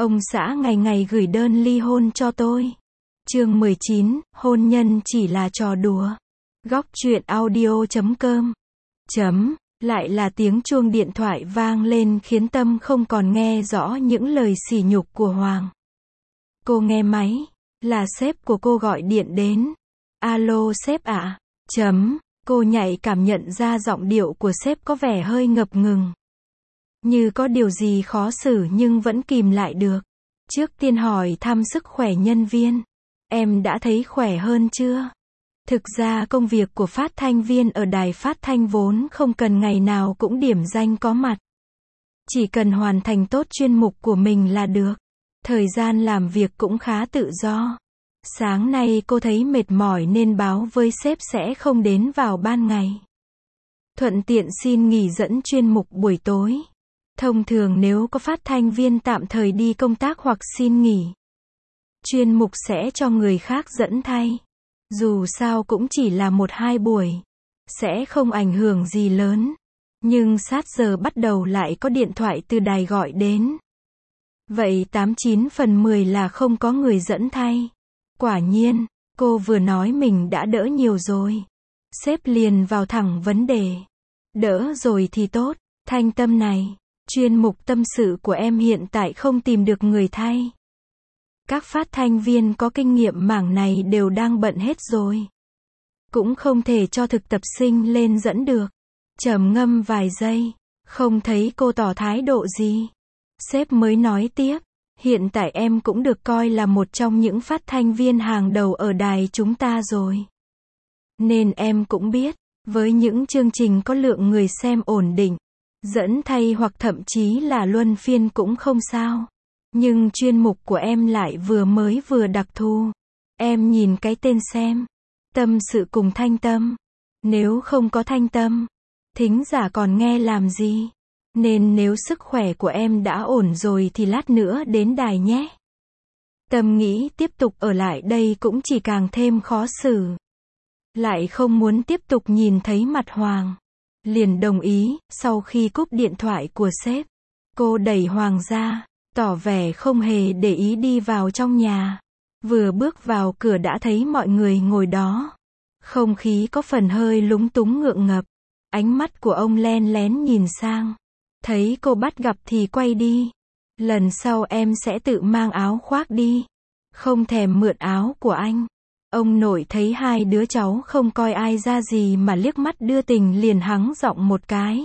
Ông xã ngày ngày gửi đơn ly hôn cho tôi. Chương 19, hôn nhân chỉ là trò đùa. Góc truyện audio.com. Lại là tiếng chuông điện thoại vang lên khiến Tâm không còn nghe rõ những lời sỉ nhục của Hoàng. Cô nghe máy, là sếp của cô gọi điện đến. Alo sếp ạ. Cô nhạy cảm nhận ra giọng điệu của sếp có vẻ hơi ngập ngừng. Như có điều gì khó xử nhưng vẫn kìm lại được. Trước tiên hỏi thăm sức khỏe nhân viên. Em đã thấy khỏe hơn chưa? Thực ra công việc của phát thanh viên ở đài phát thanh vốn không cần ngày nào cũng điểm danh có mặt. Chỉ cần hoàn thành tốt chuyên mục của mình là được. Thời gian làm việc cũng khá tự do. Sáng nay cô thấy mệt mỏi nên báo với sếp sẽ không đến vào ban ngày. Thuận tiện xin nghỉ dẫn chuyên mục buổi tối. Thông thường nếu có phát thanh viên tạm thời đi công tác hoặc xin nghỉ, chuyên mục sẽ cho người khác dẫn thay. Dù sao cũng chỉ là 1-2 buổi, sẽ không ảnh hưởng gì lớn. Nhưng sát giờ bắt đầu lại có điện thoại từ đài gọi đến. Vậy 89 phần 10 là không có người dẫn thay. Quả nhiên, cô vừa nói mình đã đỡ nhiều rồi. Sếp liền vào thẳng vấn đề. Đỡ rồi thì tốt, Thanh Tâm này. Chuyên mục tâm sự của em hiện tại không tìm được người thay. Các phát thanh viên có kinh nghiệm mảng này đều đang bận hết rồi. Cũng không thể cho thực tập sinh lên dẫn được. Trầm ngâm vài giây, không thấy cô tỏ thái độ gì. Sếp mới nói tiếp, hiện tại em cũng được coi là một trong những phát thanh viên hàng đầu ở đài chúng ta rồi. Nên em cũng biết, với những chương trình có lượng người xem ổn định, dẫn thay hoặc thậm chí là luân phiên cũng không sao. Nhưng chuyên mục của em lại vừa mới vừa đặc thù. Em nhìn cái tên xem. Tâm sự cùng Thanh Tâm. Nếu không có Thanh Tâm, thính giả còn nghe làm gì? Nên nếu sức khỏe của em đã ổn rồi thì lát nữa đến đài nhé. Tâm nghĩ tiếp tục ở lại đây cũng chỉ càng thêm khó xử. Lại không muốn tiếp tục nhìn thấy mặt Hoàng. Liền đồng ý. Sau khi cúp điện thoại của sếp, cô đẩy Hoàng ra, tỏ vẻ không hề để ý đi vào trong nhà. Vừa bước vào cửa đã thấy mọi người ngồi đó. Không khí có phần hơi lúng túng ngượng ngập. Ánh mắt của ông len lén nhìn sang. Thấy cô bắt gặp thì quay đi. Lần sau em sẽ tự mang áo khoác đi. Không thèm mượn áo của anh. Ông nội thấy hai đứa cháu không coi ai ra gì mà liếc mắt đưa tình liền hắng giọng một cái.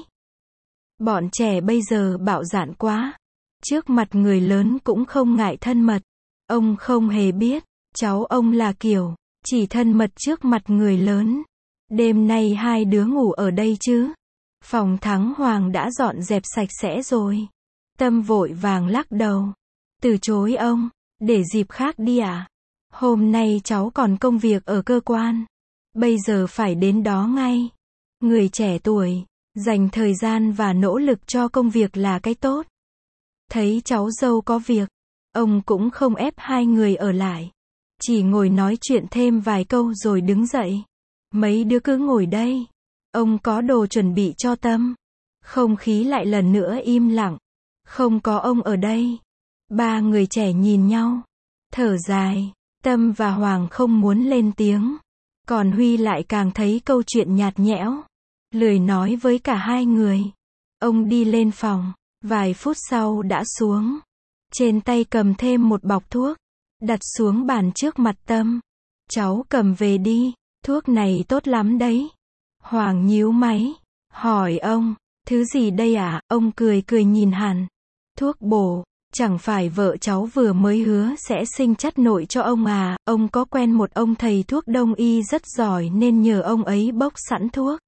Bọn trẻ bây giờ bạo dạn quá. Trước mặt người lớn cũng không ngại thân mật. Ông không hề biết, cháu ông là kiểu, chỉ thân mật trước mặt người lớn. Đêm nay hai đứa ngủ ở đây chứ? Phòng Thắng Hoàng đã dọn dẹp sạch sẽ rồi. Tâm vội vàng lắc đầu. Từ chối ông, để dịp khác đi ạ. Hôm nay cháu còn công việc ở cơ quan. Bây giờ phải đến đó ngay. Người trẻ tuổi, dành thời gian và nỗ lực cho công việc là cái tốt. Thấy cháu dâu có việc, ông cũng không ép hai người ở lại. Chỉ ngồi nói chuyện thêm vài câu rồi đứng dậy. Mấy đứa cứ ngồi đây. Ông có đồ chuẩn bị cho Tâm. Không khí lại lần nữa im lặng. Không có ông ở đây. Ba người trẻ nhìn nhau. Thở dài. Tâm và Hoàng không muốn lên tiếng. Còn Huy lại càng thấy câu chuyện nhạt nhẽo. Lười nói với cả hai người. Ông đi lên phòng. Vài phút sau đã xuống. Trên tay cầm thêm một bọc thuốc. Đặt xuống bàn trước mặt Tâm. Cháu cầm về đi. Thuốc này tốt lắm đấy. Hoàng nhíu máy. Hỏi ông. Thứ gì đây ạ? Ông cười cười nhìn hắn. Thuốc bổ. Chẳng phải vợ cháu vừa mới hứa sẽ sinh chắt nội cho ông à? Ông có quen một ông thầy thuốc đông y rất giỏi nên nhờ ông ấy bốc sẵn thuốc.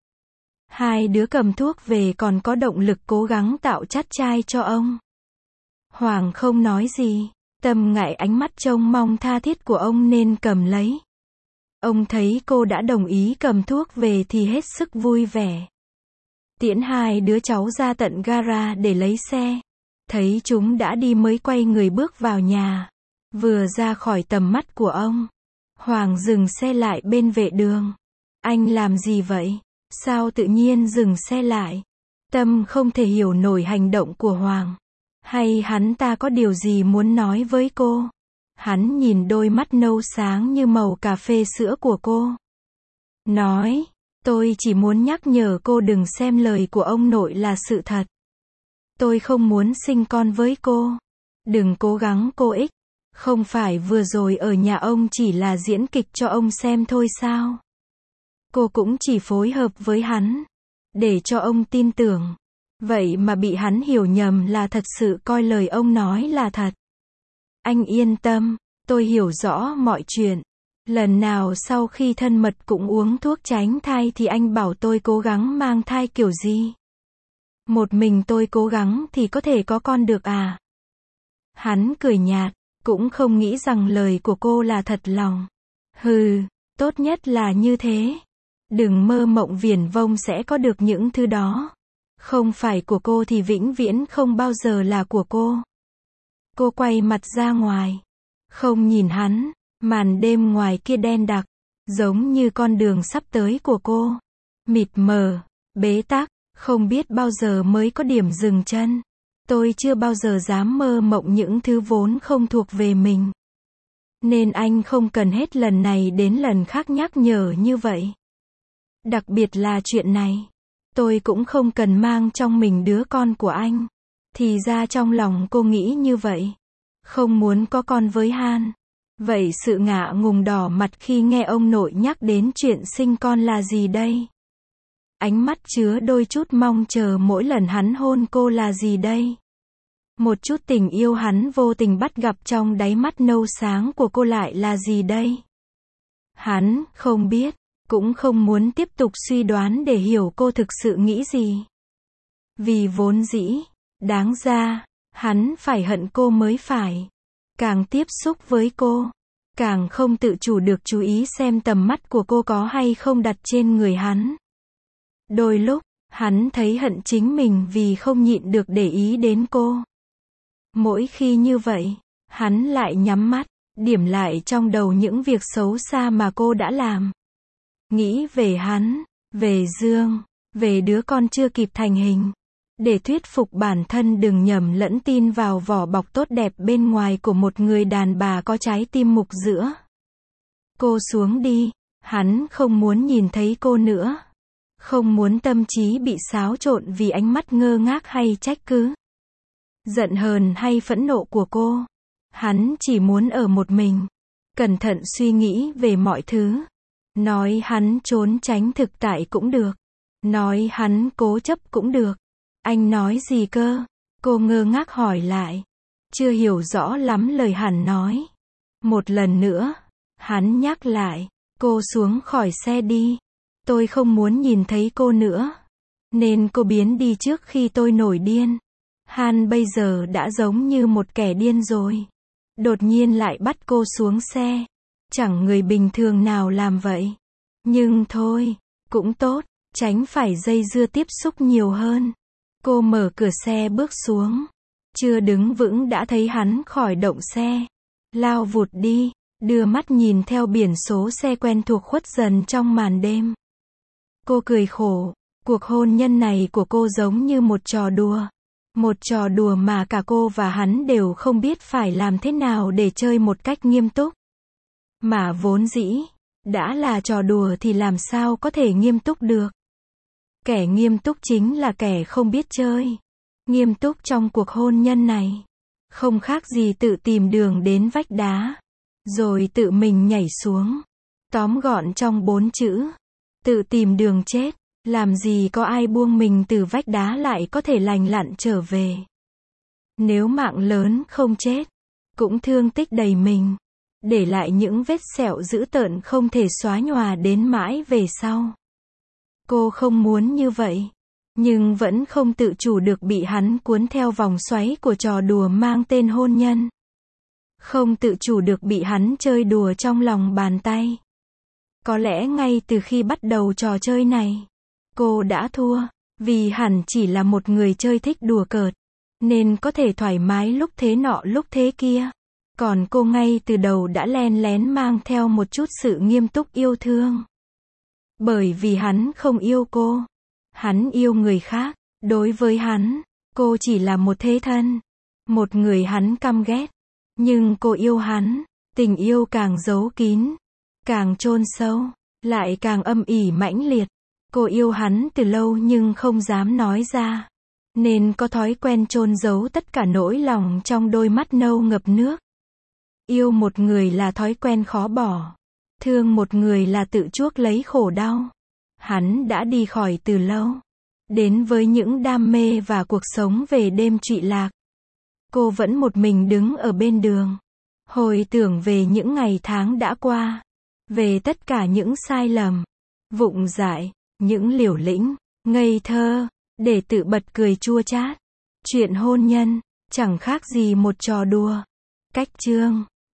Hai đứa cầm thuốc về còn có động lực cố gắng tạo chắt trai cho ông. Hoàng không nói gì. Tâm ngại ánh mắt trông mong tha thiết của ông nên cầm lấy. Ông thấy cô đã đồng ý cầm thuốc về thì hết sức vui vẻ. Tiễn hai đứa cháu ra tận gara để lấy xe. Thấy chúng đã đi mới quay người bước vào nhà. Vừa ra khỏi tầm mắt của ông, Hoàng dừng xe lại bên vệ đường. Anh làm gì vậy? Sao tự nhiên dừng xe lại? Tâm không thể hiểu nổi hành động của Hoàng. Hay hắn ta có điều gì muốn nói với cô? Hắn nhìn đôi mắt nâu sáng như màu cà phê sữa của cô. Nói, tôi chỉ muốn nhắc nhở cô đừng xem lời của ông nội là sự thật. Tôi không muốn sinh con với cô. Đừng cố gắng cô ích. Không phải vừa rồi ở nhà ông chỉ là diễn kịch cho ông xem thôi sao? Cô cũng chỉ phối hợp với hắn. Để cho ông tin tưởng. Vậy mà bị hắn hiểu nhầm là thật sự coi lời ông nói là thật. Anh yên tâm, tôi hiểu rõ mọi chuyện. Lần nào sau khi thân mật cũng uống thuốc tránh thai thì anh bảo tôi cố gắng mang thai kiểu gì? Một mình tôi cố gắng thì có thể có con được à? Hắn cười nhạt, cũng không nghĩ rằng lời của cô là thật lòng. Hừ, tốt nhất là như thế. Đừng mơ mộng viển vông sẽ có được những thứ đó. Không phải của cô thì vĩnh viễn không bao giờ là của cô. Cô quay mặt ra ngoài. Không nhìn hắn. Màn đêm ngoài kia đen đặc. Giống như con đường sắp tới của cô. Mịt mờ, bế tắc, không biết bao giờ mới có điểm dừng chân. Tôi chưa bao giờ dám mơ mộng những thứ vốn không thuộc về mình. Nên anh không cần hết lần này đến lần khác nhắc nhở như vậy. Đặc biệt là chuyện này. Tôi cũng không cần mang trong mình đứa con của anh. Thì ra trong lòng cô nghĩ như vậy. Không muốn có con với Han. Vậy sự ngạ ngùng đỏ mặt khi nghe ông nội nhắc đến chuyện sinh con là gì đây? Ánh mắt chứa đôi chút mong chờ mỗi lần hắn hôn cô là gì đây? Một chút tình yêu hắn vô tình bắt gặp trong đáy mắt nâu sáng của cô lại là gì đây? Hắn không biết, cũng không muốn tiếp tục suy đoán để hiểu cô thực sự nghĩ gì. Vì vốn dĩ, đáng ra, hắn phải hận cô mới phải. Càng tiếp xúc với cô, càng không tự chủ được chú ý xem tầm mắt của cô có hay không đặt trên người hắn. Đôi lúc, hắn thấy hận chính mình vì không nhịn được để ý đến cô. Mỗi khi như vậy, hắn lại nhắm mắt, điểm lại trong đầu những việc xấu xa mà cô đã làm. Nghĩ về hắn, về Dương, về đứa con chưa kịp thành hình. Để thuyết phục bản thân đừng nhầm lẫn tin vào vỏ bọc tốt đẹp bên ngoài của một người đàn bà có trái tim mục giữa. Cô xuống đi, hắn không muốn nhìn thấy cô nữa. Không muốn tâm trí bị xáo trộn vì ánh mắt ngơ ngác hay trách cứ. Giận hờn hay phẫn nộ của cô. Hắn chỉ muốn ở một mình. Cẩn thận suy nghĩ về mọi thứ. Nói hắn trốn tránh thực tại cũng được. Nói hắn cố chấp cũng được. Anh nói gì cơ? Cô ngơ ngác hỏi lại. Chưa hiểu rõ lắm lời hắn nói. Một lần nữa, hắn nhắc lại. Cô xuống khỏi xe đi. Tôi không muốn nhìn thấy cô nữa. Nên cô biến đi trước khi tôi nổi điên. Han bây giờ đã giống như một kẻ điên rồi. Đột nhiên lại bắt cô xuống xe. Chẳng người bình thường nào làm vậy. Nhưng thôi, cũng tốt, tránh phải dây dưa tiếp xúc nhiều hơn. Cô mở cửa xe bước xuống. Chưa đứng vững đã thấy hắn khỏi động xe. Lao vụt đi, đưa mắt nhìn theo biển số xe quen thuộc khuất dần trong màn đêm. Cô cười khổ, cuộc hôn nhân này của cô giống như một trò đùa. Một trò đùa mà cả cô và hắn đều không biết phải làm thế nào để chơi một cách nghiêm túc. Mà vốn dĩ, đã là trò đùa thì làm sao có thể nghiêm túc được. Kẻ nghiêm túc chính là kẻ không biết chơi. Nghiêm túc trong cuộc hôn nhân này. Không khác gì tự tìm đường đến vách đá. Rồi tự mình nhảy xuống. Tóm gọn trong 4 chữ. Tự tìm đường chết. Làm gì có ai buông mình từ vách đá lại có thể lành lặn trở về. Nếu mạng lớn không chết. Cũng thương tích đầy mình. Để lại những vết sẹo dữ tợn không thể xóa nhòa đến mãi về sau. Cô không muốn như vậy. Nhưng vẫn không tự chủ được bị hắn cuốn theo vòng xoáy của trò đùa mang tên hôn nhân. Không tự chủ được bị hắn chơi đùa trong lòng bàn tay. Có lẽ ngay từ khi bắt đầu trò chơi này, cô đã thua. Vì hẳn chỉ là một người chơi thích đùa cợt. Nên có thể thoải mái lúc thế nọ lúc thế kia. Còn cô ngay từ đầu đã len lén mang theo một chút sự nghiêm túc yêu thương. Bởi vì hắn không yêu cô. Hắn yêu người khác. Đối với hắn, cô chỉ là một thế thân. Một người hắn căm ghét. Nhưng cô yêu hắn. Tình yêu càng giấu kín, càng chôn sâu, lại càng âm ỉ mãnh liệt. Cô yêu hắn từ lâu nhưng không dám nói ra. Nên có thói quen chôn giấu tất cả nỗi lòng trong đôi mắt nâu ngập nước. Yêu một người là thói quen khó bỏ. Thương một người là tự chuốc lấy khổ đau. Hắn đã đi khỏi từ lâu. Đến với những đam mê và cuộc sống về đêm trụy lạc. Cô vẫn một mình đứng ở bên đường. Hồi tưởng về những ngày tháng đã qua. Về tất cả những sai lầm, vụng dại, những liều lĩnh, ngây thơ, để tự bật cười chua chát. Chuyện hôn nhân, chẳng khác gì một trò đùa. Cách chương